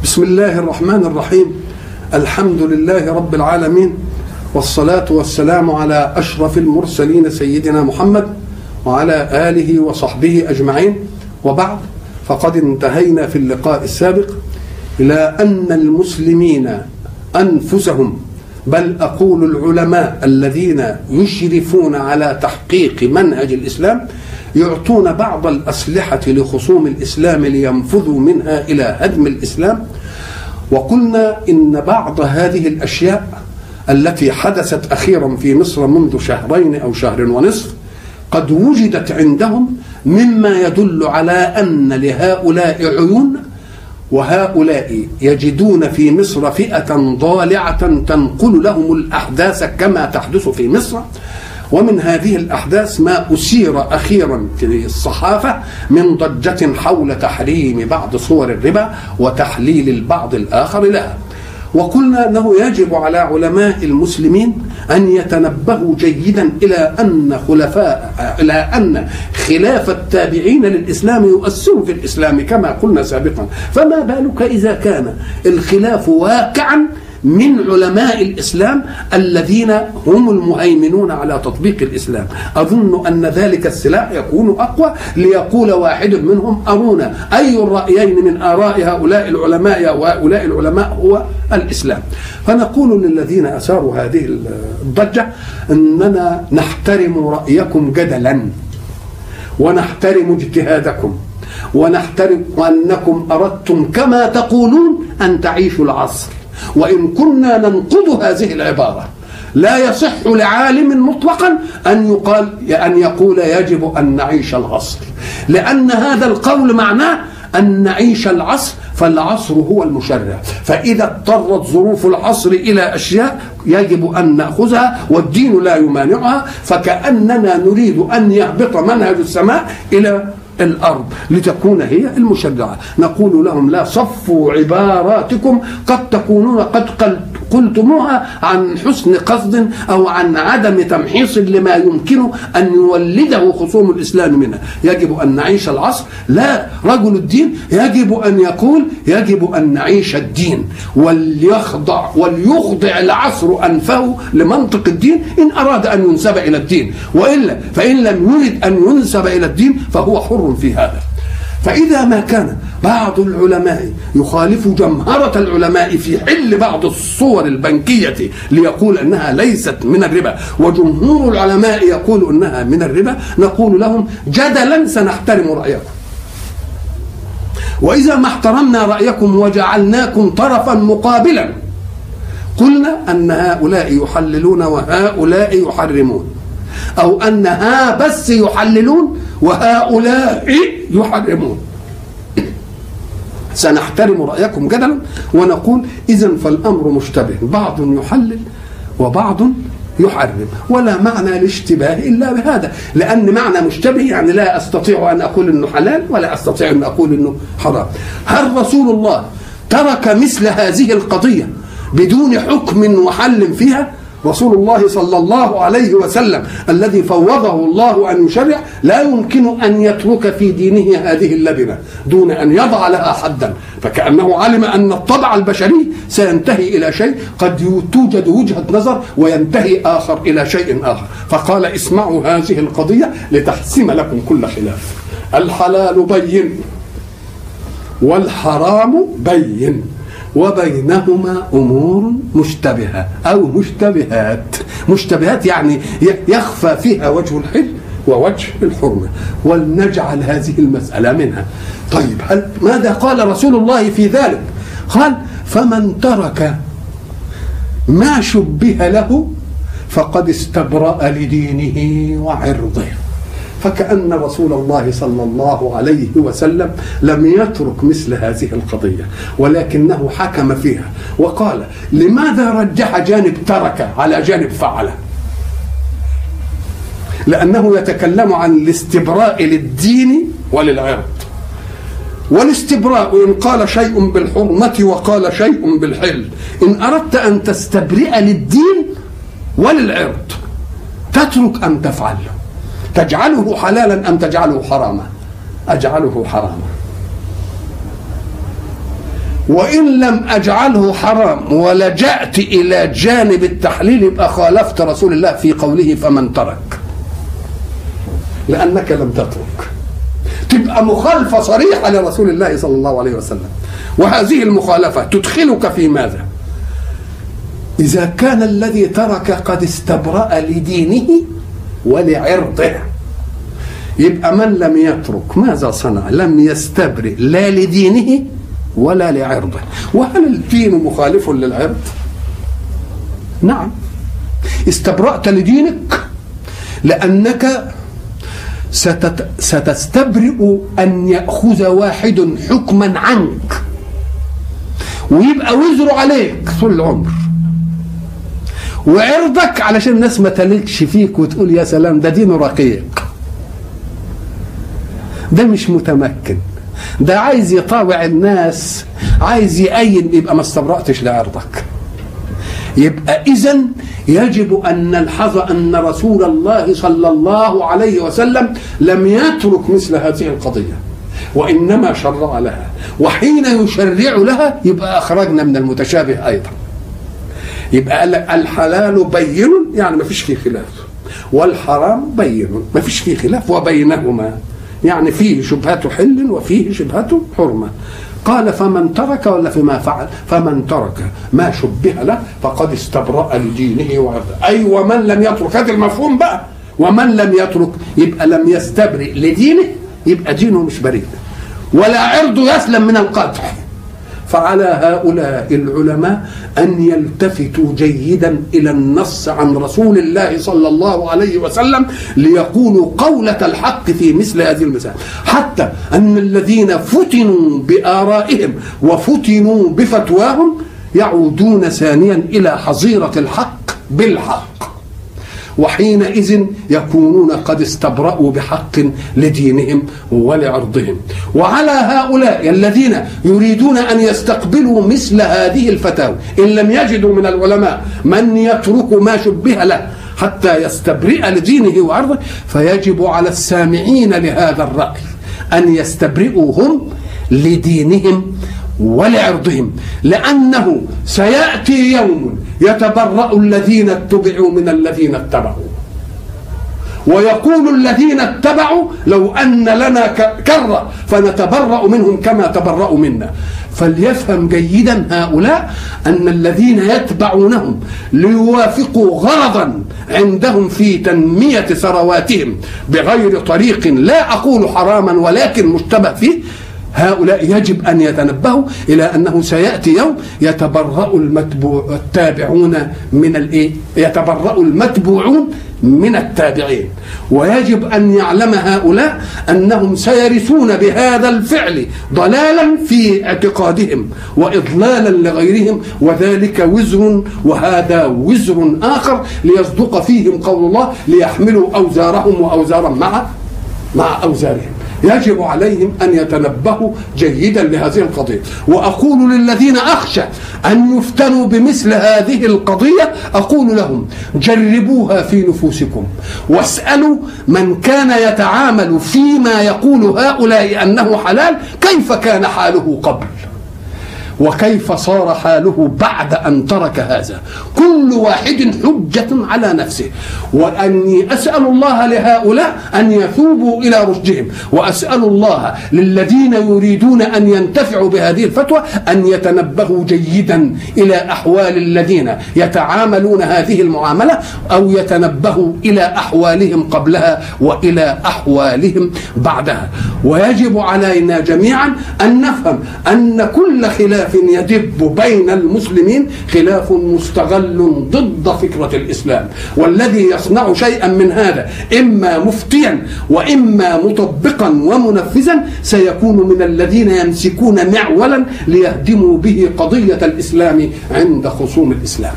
بسم الله الرحمن الرحيم. الحمد لله رب العالمين، والصلاة والسلام على أشرف المرسلين سيدنا محمد وعلى آله وصحبه أجمعين، وبعد، فقد انتهينا في اللقاء السابق إلى أن المسلمين أنفسهم، بل أقول العلماء الذين يشرفون على تحقيق منهج الإسلام، يعطون بعض الأسلحة لخصوم الإسلام لينفذوا منها إلى هدم الإسلام. وقلنا إن بعض هذه الأشياء التي حدثت أخيرا في مصر منذ شهرين أو شهر ونصف قد وجدت عندهم، مما يدل على أن لهؤلاء عيون، وهؤلاء يجدون في مصر فئة ضالعة تنقل لهم الأحداث كما تحدث في مصر. ومن هذه الأحداث ما أثير أخيرا في الصحافة من ضجة حول تحريم بعض صور الربا وتحليل البعض الآخر لها. وقلنا أنه يجب على علماء المسلمين أن يتنبهوا جيدا إلى أن خلاف التابعين للإسلام يؤثر في الإسلام كما قلنا سابقا، فما بالك إذا كان الخلاف واقعا من علماء الإسلام الذين هم المهيمنون على تطبيق الإسلام. أظن أن ذلك السلاح يكون أقوى، ليقول واحد منهم: أرونا أي الرأيين من آراء هؤلاء العلماء وهؤلاء العلماء هو الإسلام. فنقول للذين أثاروا هذه الضجة أننا نحترم رأيكم جدلا، ونحترم اجتهادكم، ونحترم أنكم أردتم كما تقولون أن تعيشوا العصر. وإن كنا ننقض هذه العبارة، لا يصح لعالم مطلقا أن يقول يجب أن نعيش العصر، لأن هذا القول معناه أن نعيش العصر، فالعصر هو المشرع. فإذا اضطرت ظروف العصر إلى أشياء يجب أن نأخذها والدين لا يمانعها، فكأننا نريد أن يهبط منهج السماء إلى الأرض لتكون هي المشرعة. نقول لهم: لا، صفوا عباراتكم، قد تكونون قد قلتموها عن حسن قصد أو عن عدم تمحيص لما يمكن أن يولده خصوم الإسلام منها. يجب أن نعيش العصر، لا، رجل الدين يجب أن يقول يجب أن نعيش الدين، وليخضع العصر أنفه لمنطق الدين إن أراد أن ينسب إلى الدين، وإلا فإن لم يرد أن ينسب إلى الدين فهو حر في هذا. فإذا ما كان بعض العلماء يخالف جمهرة العلماء في حل بعض الصور البنكية ليقول أنها ليست من الربا، وجمهور العلماء يقول أنها من الربا، نقول لهم جدلا سنحترم رأيكم. وإذا ما احترمنا رأيكم وجعلناكم طرفا مقابلا، قلنا أن هؤلاء يحللون وهؤلاء يحرمون، أو أن بس يحللون وهؤلاء يحرمون، سنحترم رأيكم جدلا ونقول: إذن فالأمر مشتبه، بعض يحلل وبعض يحرم، ولا معنى الاشتباه إلا بهذا، لأن معنى مشتبه يعني لا أستطيع أن أقول إنه حلال ولا أستطيع أن أقول إنه حرام. هل رسول الله ترك مثل هذه القضية بدون حكم وحل فيها؟ رسول الله صلى الله عليه وسلم الذي فوضه الله أن يشرع لا يمكن أن يترك في دينه هذه اللبنة دون أن يضع لها حدا، فكأنه علم أن الطبع البشري سينتهي إلى شيء، قد توجد وجهة نظر وينتهي آخر إلى شيء آخر، فقال: اسمعوا هذه القضية لتحسم لكم كل خلاف. الحلال بين والحرام بين، وبينهما أمور مشتبهة أو مشتبهات. مشتبهات يعني يخفى فيها وجه الحل ووجه الحرمة، ولنجعل هذه المسألة منها. طيب، ماذا قال رسول الله في ذلك؟ قال: فمن ترك ما شبه له فقد استبرأ لدينه وعرضه. فكأن رسول الله صلى الله عليه وسلم لم يترك مثل هذه القضية، ولكنه حكم فيها وقال: لماذا رجح جانب ترك على جانب فعله؟ لأنه يتكلم عن الاستبراء للدين وللعرض. والاستبراء إن قال شيء بالحرمة وقال شيء بالحل، إن أردت أن تستبرئ للدين وللعرض تترك أم تفعل؟ تجعله حلالا أم تجعله حراما؟ أجعله حراما. وإن لم أجعله حرام ولجأت إلى جانب التحليل يبقى خالفت رسول الله في قوله فمن ترك، لأنك لم تترك، تبقى مخالفة صريحة لرسول الله صلى الله عليه وسلم. وهذه المخالفة تدخلك في ماذا؟ إذا كان الذي ترك قد استبرأ لدينه ولعرضه، يبقى من لم يترك ماذا صنع؟ لم يستبرئ لا لدينه ولا لعرضه. وهل الدين مخالف للعرض؟ نعم، استبرأت لدينك لأنك ستستبرئ أن يأخذ واحد حكما عنك ويبقى وزره عليك طول العمر، وعرضك علشان الناس ما تلكش فيك وتقول يا سلام ده دينه رقيق، ده مش متمكن، ده عايز يطاوع الناس، عايز يأين، يبقى ما استبرأتش لعرضك. يبقى إذن يجب أن نلحظ أن رسول الله صلى الله عليه وسلم لم يترك مثل هذه القضية، وإنما شرع لها، وحين يشرع لها يبقى أخرجنا من المتشابه أيضا. يبقى الحلال بين يعني ما فيش فيه خلاف، والحرام بين ما فيش فيه خلاف، وبينهما يعني فيه شبهة حل وفيه شبهة حرمة. قال فمن ترك ولا فيما فعل؟ فمن ترك ما شبه له فقد استبرأ لدينه وعرضه. أي ومن لم يترك، هذا المفهوم بقى، ومن لم يترك يبقى لم يستبرئ لدينه، يبقى دينه مش بريء ولا عرضه يسلم من القدح. فعلى هؤلاء العلماء أن يلتفتوا جيدا إلى النص عن رسول الله صلى الله عليه وسلم ليقولوا قولة الحق في مثل هذه المسائل، حتى أن الذين فتنوا بآرائهم وفتنوا بفتواهم يعودون ثانيا إلى حظيرة الحق بالحق، وحينئذ يكونون قد استبرأوا بحق لدينهم ولعرضهم. وعلى هؤلاء الذين يريدون أن يستقبلوا مثل هذه الفتاوى إن لم يجدوا من العلماء من يترك ما شبه له حتى يستبرئ لدينه وعرضه، فيجب على السامعين لهذا الرأي أن يستبرئوا هم لدينهم ولعرضهم، لأنه سيأتي يوم يتبرأ الذين اتبعوا من الذين اتبعوا، ويقول الذين اتبعوا لو أن لنا كرة فنتبرأ منهم كما تبرأوا منا. فليفهم جيدا هؤلاء أن الذين يتبعونهم ليوافقوا غرضا عندهم في تنمية ثرواتهم بغير طريق، لا أقول حراما ولكن مشتبه فيه، هؤلاء يجب أن يتنبهوا إلى أنه سيأتي يوم يتبرأ التابعون من الإيه؟ يتبرأ المتبوعون من التابعين. ويجب أن يعلم هؤلاء أنهم سيرثون بهذا الفعل ضلالا في اعتقادهم وإضلالا لغيرهم، وذلك وزر وهذا وزر آخر ليصدق فيهم قول الله ليحملوا أوزارهم وأوزارا مع أوزارهم. يجب عليهم أن يتنبهوا جيدا لهذه القضية. وأقول للذين أخشى أن يفتنوا بمثل هذه القضية، أقول لهم جربوها في نفوسكم واسألوا من كان يتعامل فيما يقول هؤلاء أنه حلال كيف كان حاله قبل وكيف صار حاله بعد أن ترك هذا. كل واحد حجة على نفسه، وأني أسأل الله لهؤلاء أن يثوبوا إلى رشدهم، وأسأل الله للذين يريدون أن ينتفعوا بهذه الفتوى أن يتنبهوا جيدا إلى أحوال الذين يتعاملون هذه المعاملة، أو يتنبهوا إلى أحوالهم قبلها وإلى أحوالهم بعدها. ويجب علينا جميعا أن نفهم أن كل خلاف يدب بين المسلمين خلاف مستغل ضد فكرة الإسلام، والذي يصنع شيئا من هذا إما مفتيا وإما مطبقا ومنفذا سيكون من الذين يمسكون معولا ليهدموا به قضية الإسلام عند خصوم الإسلام.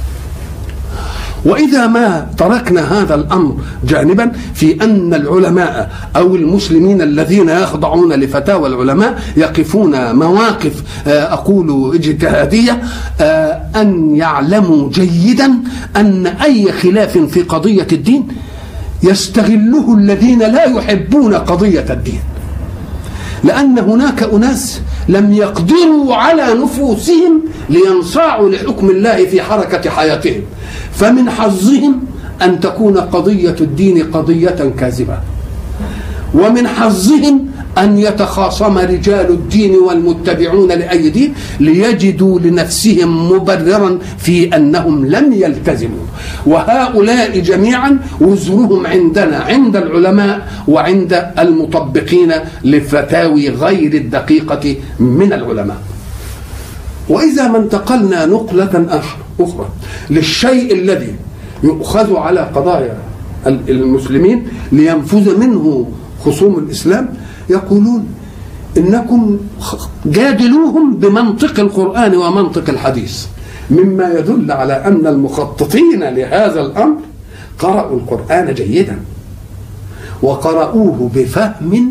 وإذا ما تركنا هذا الأمر جانبا في أن العلماء أو المسلمين الذين يخضعون لفتاوى العلماء يقفون مواقف أقول اجتهادية، أن يعلموا جيدا أن أي خلاف في قضية الدين يستغله الذين لا يحبون قضية الدين، لأن هناك أناس لم يقدروا على نفوسهم لينصاعوا لحكم الله في حركة حياتهم، فمن حظهم أن تكون قضية الدين قضية كاذبة، ومن حظهم أن يتخاصم رجال الدين والمتبعون لأي دين ليجدوا لنفسهم مبررا في أنهم لم يلتزموا. وهؤلاء جميعا وزرهم عندنا، عند العلماء وعند المطبقين لفتاوي غير الدقيقة من العلماء. وإذا ما انتقلنا نقلة أخرى للشيء الذي يؤخذ على قضايا المسلمين لينفذ منه خصوم الإسلام، يقولون إنكم جادلوهم بمنطق القرآن ومنطق الحديث، مما يدل على أن المخططين لهذا الأمر قرأوا القرآن جيدا وقرأوه بفهم،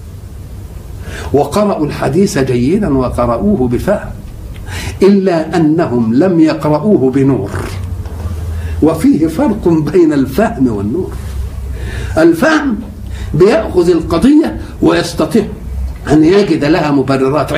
وقرأوا الحديث جيدا وقرأوه بفهم، إلا أنهم لم يقرأوه بنور. وفيه فرق بين الفهم والنور. الفهم بيأخذ القضية ويستطيع أن يجد لها مبررات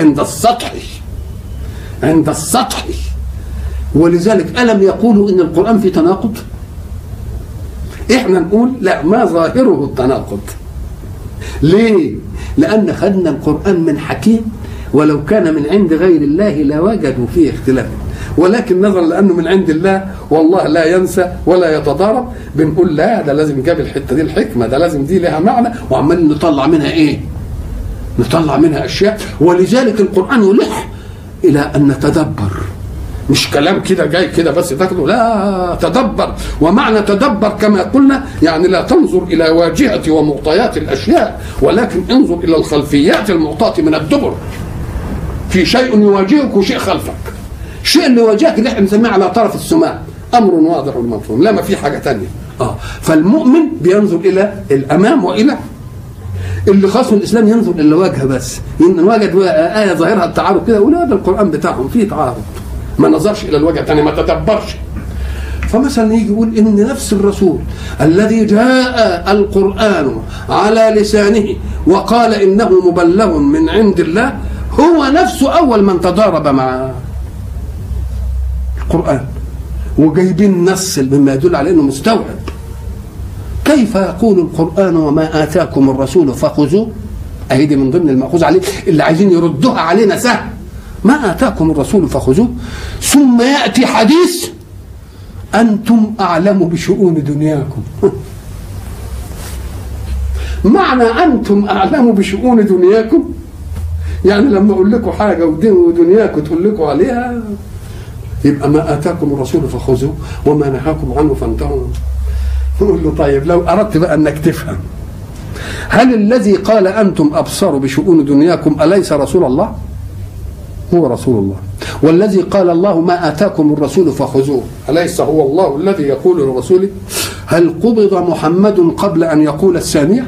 عند السطح. ولذلك ألم يقولوا إن القرآن في تناقض؟ إحنا نقول لا، ما ظاهره التناقض. ليه؟ لأن خدنا القرآن من حكيم، ولو كان من عند غير الله لوجدوا فيه اختلافا، ولكن نظرا لأنه من عند الله والله لا ينسى ولا يتضارب، بنقول لا، ده لازم جاب الحتة دي الحكمة، ده لازم دي لها معنى، وعمال نطلع منها إيه؟ نطلع منها أشياء. ولذلك القرآن يلح إلى أن نتدبر، مش كلام كده جاي كده بس تاخده، لا، تدبر. ومعنى تدبر كما قلنا يعني لا تنظر إلى واجهة ومعطيات الأشياء، ولكن انظر إلى الخلفيات المعطاة من الدبر. في شيء يواجهك وشيء خلفك. الشيء اللي يواجهك اللي احنا بنسميه على طرف السماء أمر واضح ومفهوم، لا ما في حاجة تانية. فالمؤمن بينظر إلى الأمام وإلى اللي خاص الإسلام ينظر إلى الواجهة بس. وجد آية ظاهرها التعارض كده، ولا ده القرآن بتاعهم فيه تعارض، ما نظرش إلى الوجه الثاني، ما تدبرش. فمثلا يجي يقول إن نفس الرسول الذي جاء القرآن على لسانه وقال إنه مبلغ من عند الله هو نفسه أول من تضارب مع القرآن، وجايبين نص مما يدل على إنه مستوعب. كيف يقول القرآن وما آتاكم الرسول فخذوه؟ أهيدي من ضمن المأخوذ عليه اللي عايزين يردوها علينا سهل. ما آتاكم الرسول فخذوه، ثم يأتي حديث أنتم أعلم بشؤون دنياكم. معنى أنتم أعلم بشؤون دنياكم يعني لما أقول لكم حاجة ودنياكم تقول لكم عليها، يبقى ما آتاكم الرسول فخذوه وما نهاكم عنه فانتهوا. نقول له طيب لو أردت بقى أنك تفهم، هل الذي قال أنتم أبصر بشؤون دنياكم أليس رسول الله؟ هو رسول الله. والذي قال الله ما آتاكم الرسول فخذوه أليس هو الله الذي يقول لرسوله هل قبض محمد قبل أن يقول الثانية؟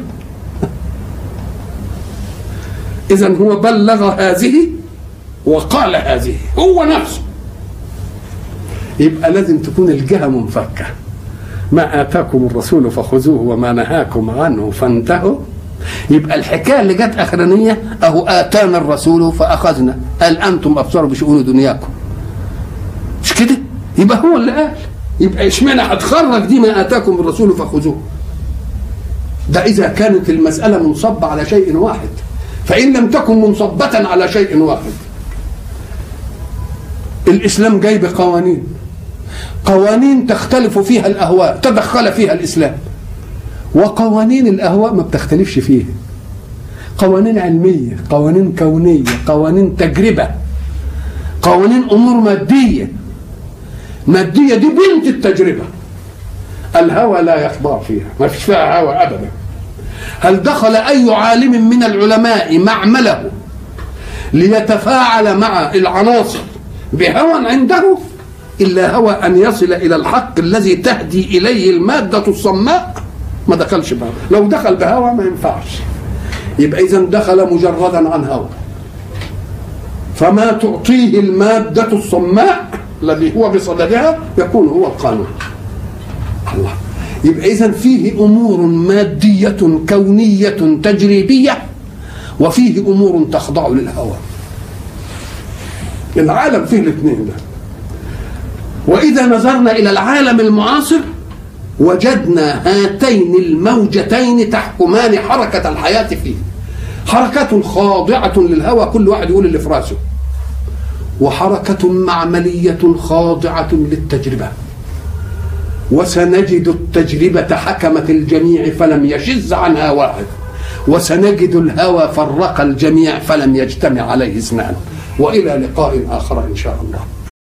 إذن هو بلغ هذه وقال هذه هو نفسه. يبقى لازم تكون الجهة منفكة. ما آتاكم الرسول فخذوه وما نهاكم عنه فانتهوا. يبقى الحكاية اللي جت أخرانية أهو آتانا الرسول فأخذنا، قال أنتم أبصروا بشؤون دنياكم، مش كده؟ يبقى هو اللي قال. يبقى اشمعنى هتخرج دي ما آتاكم الرسول فخذوه؟ ده إذا كانت المسألة منصبة على شيء واحد، فإن لم تكن منصبة على شيء واحد. الإسلام جاي قوانين تختلف فيها الأهواء، تدخل فيها الإسلام، وقوانين الأهواء ما بتختلفش فيها. قوانين علمية، قوانين كونية، قوانين تجربة، قوانين أمور مادية دي بنت التجربة. الهوى لا يخضع فيها، ما فيش فيها هوى أبدا. هل دخل أي عالم من العلماء معمله ليتفاعل مع العناصر بهوى عنده إلا هو أن يصل إلى الحق الذي تهدي إليه المادة الصماء؟ ما دخلش بهوى. لو دخل بهوى ما ينفعش. يبقى إذن دخل مجردا عن هوى. فما تعطيه المادة الصماء الذي هو بصددها يكون هو القانون. الله. يبقى إذن فيه أمور مادية كونية تجريبية، وفيه أمور تخضع للهوى. العالم فيه الاثنين ده. وإذا نظرنا إلى العالم المعاصر وجدنا هاتين الموجتين تحكمان حركة الحياة فيه، حركة خاضعة للهوى كل واحد يقول اللي في راسه، وحركة معملية خاضعة للتجربة. وسنجد التجربة حكمت الجميع فلم يشذ عنها واحد، وسنجد الهوى فرق الجميع فلم يجتمع عليه اثنان. وإلى لقاء آخر إن شاء الله.